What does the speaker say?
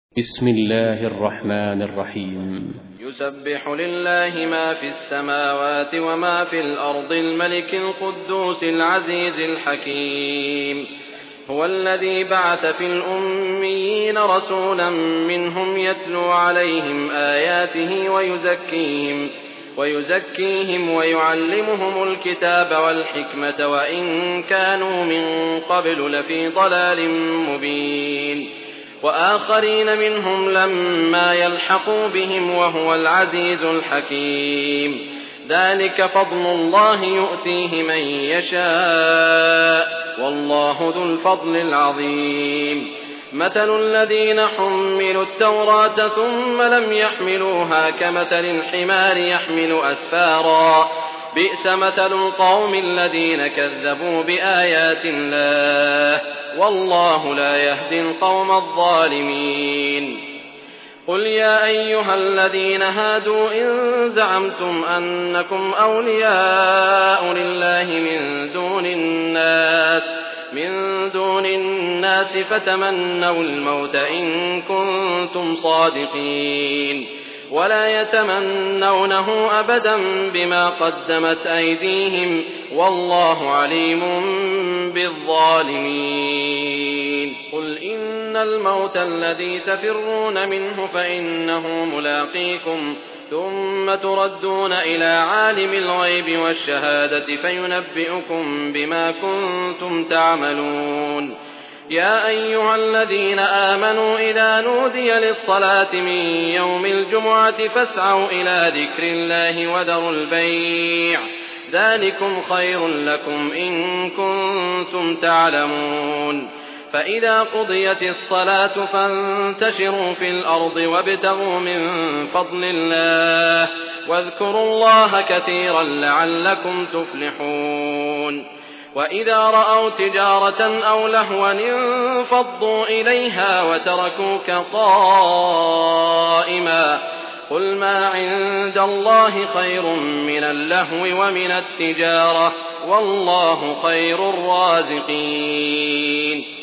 بسم الله الرحمن الرحيم. يسبح لله ما في السماوات وما في الأرض الملك القدوس العزيز الحكيم. هو الذي بعث في الأميين رسولا منهم يتلو عليهم آياته ويزكيهم ويعلمهم الكتاب والحكمة وإن كانوا من قبل لفي ضلال مبين، وآخرين منهم لما يلحقوا بهم وهو العزيز الحكيم. ذلك فضل الله يؤتيه من يشاء والله ذو الفضل العظيم. مثل الذين حملوا التوراة ثم لم يحملوها كمثل الحمار يحمل أسفارا، بئس مثل القوم الذين كذبوا بآيات الله والله لا يهدي القوم الظالمين. قل يا أيها الذين هادوا إن زعمتم أنكم أولياء لله من دون الناس فتمنوا الموت إن كنتم صادقين، ولا يتمنونه أبدا بما قدمت أيديهم والله عليم بالظالمين. قل إن الموت الذي تفرون منه فإنه ملاقيكم ثم تردون إلى عالم الغيب والشهادة فينبئكم بما كنتم تعملون. يا أيها الذين آمنوا إذا نودي للصلاة من يوم الجمعة فاسعوا إلى ذكر الله وذروا البيع، ذلكم خير لكم إن كنتم تعلمون. فإذا قضيت الصلاة فانتشروا في الأرض وابتغوا من فضل الله واذكروا الله كثيرا لعلكم تفلحون. وإذا رأوا تجارة أو لهوا انفضوا إليها وتركوك قائما، قل ما عند الله خير من اللهو ومن التجارة والله خير الرازقين.